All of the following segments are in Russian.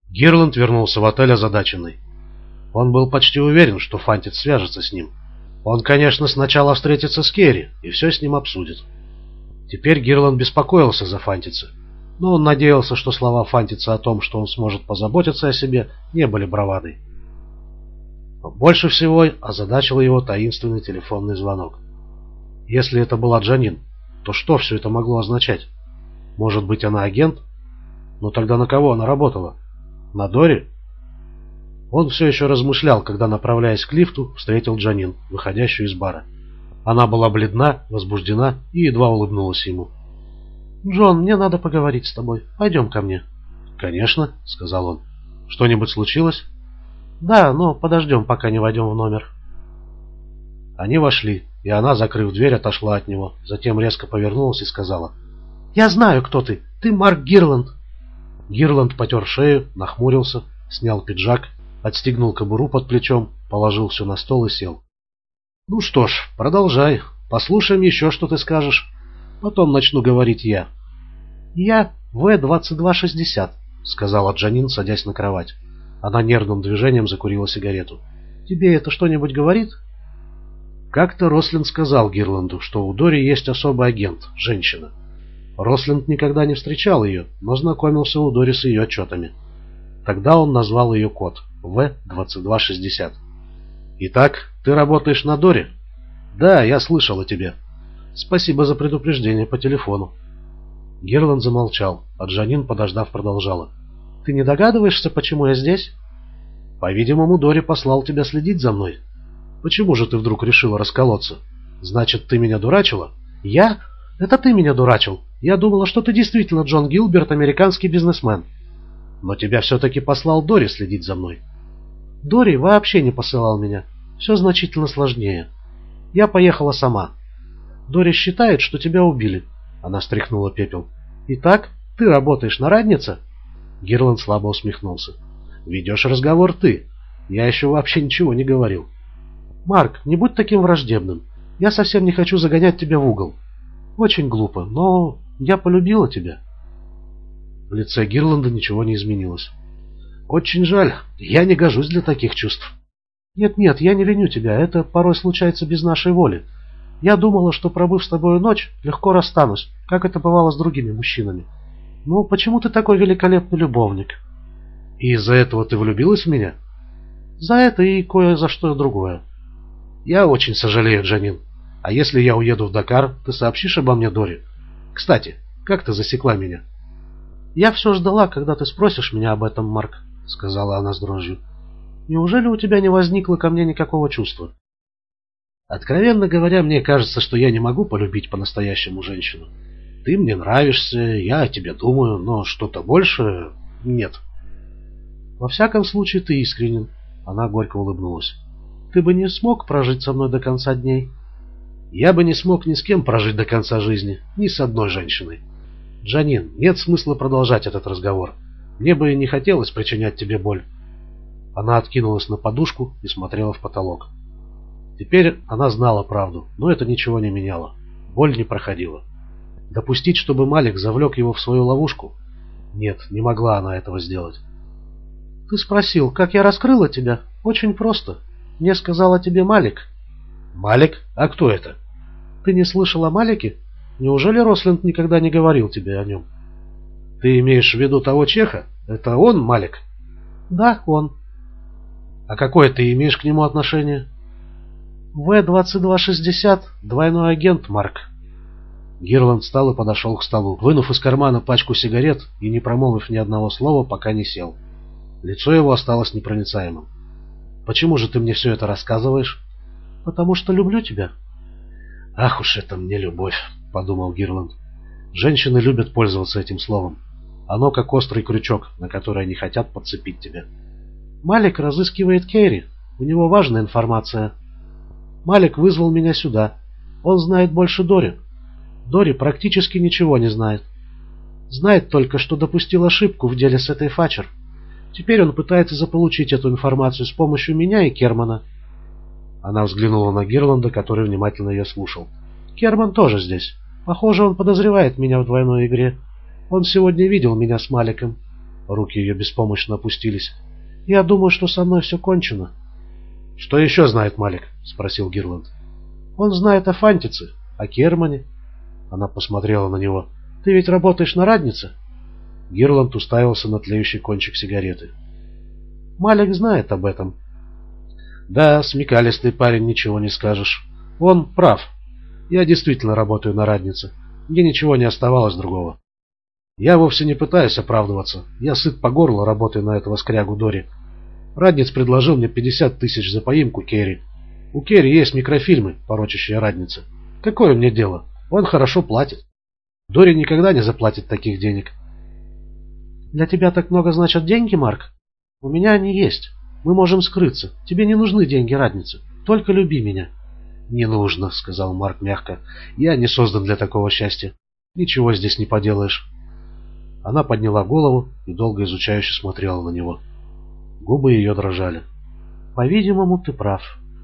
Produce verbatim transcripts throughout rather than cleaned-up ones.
Гирланд вернулся в отель озадаченный. Он был почти уверен, что Фантит свяжется с ним. Он, конечно, сначала встретится с Керри и все с ним обсудит. Теперь Гирланд беспокоился за Фантица, но он надеялся, что слова Фантица о том, что он сможет позаботиться о себе, не были бравадой. Но больше всего озадачил его таинственный телефонный звонок. Если это была Джанин, то что все это могло означать? Может быть, она агент? Но тогда на кого она работала? На Дори? Он все еще размышлял, когда, направляясь к лифту, встретил Джанин, выходящую из бара. Она была бледна, возбуждена и едва улыбнулась ему. «Джон, мне надо поговорить с тобой. Пойдем ко мне». «Конечно», — сказал он. «Что-нибудь случилось?» «Да, но подождем, пока не войдем в номер». Они вошли, и она, закрыв дверь, отошла от него, затем резко повернулась и сказала: «Я знаю, кто ты. Ты Марк Гирланд». Гирланд потер шею, нахмурился, снял пиджак, отстегнул кобуру под плечом, положил все на стол и сел. «Ну что ж, продолжай. Послушаем еще, что ты скажешь. Потом начну говорить я». «Я В двадцать два шестьдесят», — сказала Джанин, садясь на кровать. Она нервным движением закурила сигарету. «Тебе это что-нибудь говорит?» Как-то Рослинд сказал Гирланду, что у Дори есть особый агент, женщина. Рослинд никогда не встречал ее, но знакомился у Дори с ее отчетами. Тогда он назвал ее код В двадцать два шестьдесят. «Итак, ты работаешь на Дори?» «Да, я слышал о тебе. Спасибо за предупреждение по телефону». Гирланд замолчал, а Джанин, подождав, продолжала. «Ты не догадываешься, почему я здесь?» «По-видимому, Дори послал тебя следить за мной. Почему же ты вдруг решила расколоться? Значит, ты меня дурачила?» «Я? Это ты меня дурачил. Я думала, что ты действительно Джон Гилберт, американский бизнесмен». «Но тебя все-таки послал Дори следить за мной». «Дори вообще не посылал меня. Все значительно сложнее. Я поехала сама. Дори считает, что тебя убили». Она стряхнула пепел. «Итак, ты работаешь на раднице?» Гирланд слабо усмехнулся. «Ведешь разговор ты. Я еще вообще ничего не говорил». «Марк, не будь таким враждебным. Я совсем не хочу загонять тебя в угол. Очень глупо, но я полюбила тебя». В лице Гирланда ничего не изменилось. «Очень жаль. Я не гожусь для таких чувств». «Нет-нет, я не виню тебя. Это порой случается без нашей воли. Я думала, что, пробыв с тобой ночь, легко расстанусь, как это бывало с другими мужчинами. Ну, почему ты такой великолепный любовник?» «И из-за этого ты влюбилась в меня?» «За это и кое за что другое». «Я очень сожалею, Джанин. А если я уеду в Дакар, ты сообщишь обо мне Дори? Кстати, как ты засекла меня?» «Я все ждала, когда ты спросишь меня об этом, Марк», — сказала она с дрожью. «Неужели у тебя не возникло ко мне никакого чувства?» «Откровенно говоря, мне кажется, что я не могу полюбить по-настоящему женщину. Ты мне нравишься, я о тебе думаю, но что-то больше нет». «Во всяком случае, ты искренен», — она горько улыбнулась. «Ты бы не смог прожить со мной до конца дней?» «Я бы не смог ни с кем прожить до конца жизни, ни с одной женщиной. Джанин, нет смысла продолжать этот разговор. Мне бы не хотелось причинять тебе боль». Она откинулась на подушку и смотрела в потолок. Теперь она знала правду, но это ничего не меняло. Боль не проходила. Допустить, чтобы Малик завлек его в свою ловушку? Нет, не могла она этого сделать. «Ты спросил, как я раскрыла тебя? Очень просто. Мне сказал о тебе Малик». «Малик? А кто это?» «Ты не слышал о Малике? Неужели Рослинд никогда не говорил тебе о нем?» «Ты имеешь в виду того чеха? Это он, Малик?» «Да, он». «А какое ты имеешь к нему отношение?» В двадцать два шестьдесят, двойной агент, Марк». Гирланд встал и подошел к столу, вынув из кармана пачку сигарет и не промолвив ни одного слова, пока не сел. Лицо его осталось непроницаемым. «Почему же ты мне все это рассказываешь?» «Потому что люблю тебя». «Ах уж это мне любовь», — подумал Гирланд. «Женщины любят пользоваться этим словом. Оно как острый крючок, на который они хотят подцепить тебя». «Малик разыскивает Керри. У него важная информация. Малик вызвал меня сюда. Он знает больше Дори. Дори практически ничего не знает. Знает только, что допустил ошибку в деле с этой Фачер. Теперь он пытается заполучить эту информацию с помощью меня и Кермана». Она взглянула на Гирланда, который внимательно ее слушал. «Керман тоже здесь. Похоже, он подозревает меня в двойной игре. Он сегодня видел меня с Маликом. Руки ее беспомощно опустились. «Я думаю, что со мной все кончено». «Что еще знает Малик?» — спросил Гирланд. «Он знает о Фантице, о Кермане». Она посмотрела на него. «Ты ведь работаешь на Раднице?» Гирланд уставился на тлеющий кончик сигареты. «Малик знает об этом». «Да, смекалистый парень, ничего не скажешь. Он прав. Я действительно работаю на Раднице. Мне ничего не оставалось другого. Я вовсе не пытаюсь оправдываться. Я сыт по горло, работая на этого скрягу Дори. Радниц предложил мне пятьдесят тысяч за поимку Керри. У Керри есть микрофильмы, порочащие Радницы. Какое мне дело? Он хорошо платит. Дори никогда не заплатит таких денег». «Для тебя так много значат деньги, Марк? У меня они есть. Мы можем скрыться. Тебе не нужны деньги Радницы. Только люби меня». «Не нужно», — сказал Марк мягко. «Я не создан для такого счастья. Ничего здесь не поделаешь». Она подняла голову и долго изучающе смотрела на него. Губы ее дрожали. «По-видимому, ты прав.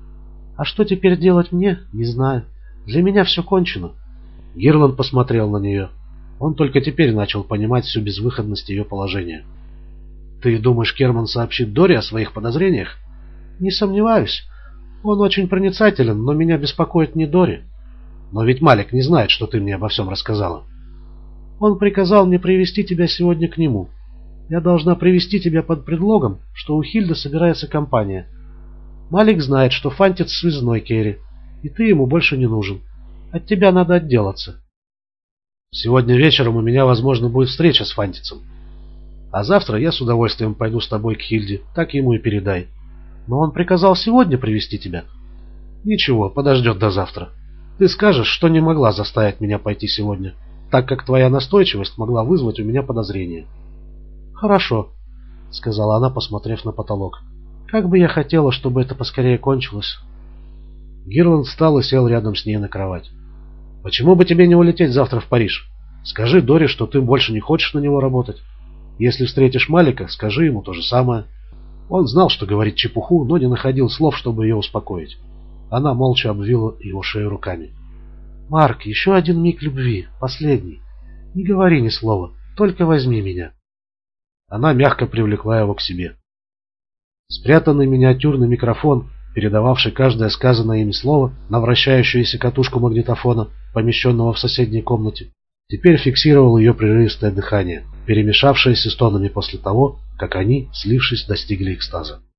А что теперь делать мне, не знаю. Для меня все кончено». Гирланд посмотрел на нее. Он только теперь начал понимать всю безвыходность ее положения. «Ты думаешь, Керман сообщит Дори о своих подозрениях?» «Не сомневаюсь. Он очень проницателен, но меня беспокоит не Дори». «Но ведь Малик не знает, что ты мне обо всем рассказала». «Он приказал мне привести тебя сегодня к нему. Я должна привести тебя под предлогом, что у Хильды собирается компания. Малик знает, что Фантиц связной Керри, и ты ему больше не нужен. От тебя надо отделаться». «Сегодня вечером у меня, возможно, будет встреча с Фантицем. А завтра я с удовольствием пойду с тобой к Хильде, так ему и передай». «Но он приказал сегодня привести тебя». «Ничего, подождет до завтра. Ты скажешь, что не могла заставить меня пойти сегодня, так как твоя настойчивость могла вызвать у меня подозрения». «Хорошо», — сказала она, посмотрев на потолок. «Как бы я хотела, чтобы это поскорее кончилось». Гирланд встал и сел рядом с ней на кровать. «Почему бы тебе не улететь завтра в Париж? Скажи Дори, что ты больше не хочешь на него работать. Если встретишь Малика, скажи ему то же самое». Он знал, что говорит чепуху, но не находил слов, чтобы ее успокоить. Она молча обвила его шею руками. «Марк, еще один миг любви, последний. Не говори ни слова, только возьми меня». Она мягко привлекла его к себе. Спрятанный миниатюрный микрофон, передававший каждое сказанное ими слово на вращающуюся катушку магнитофона, помещенного в соседней комнате, теперь фиксировал ее прерывистое дыхание, перемешавшееся с тонами после того, как они, слившись, достигли экстаза.